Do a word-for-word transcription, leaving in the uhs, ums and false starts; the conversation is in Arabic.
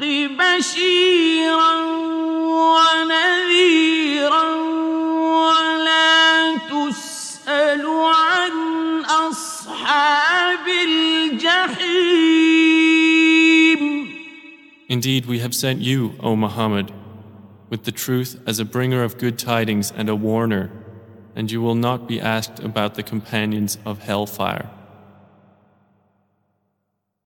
بشيرا ونذيرا ولا تسأل عن أصحاب الجحيم. Indeed, we have sent you, O Muhammad, with the truth as a bringer of good tidings and a warner, and you will not be asked about the companions of hellfire.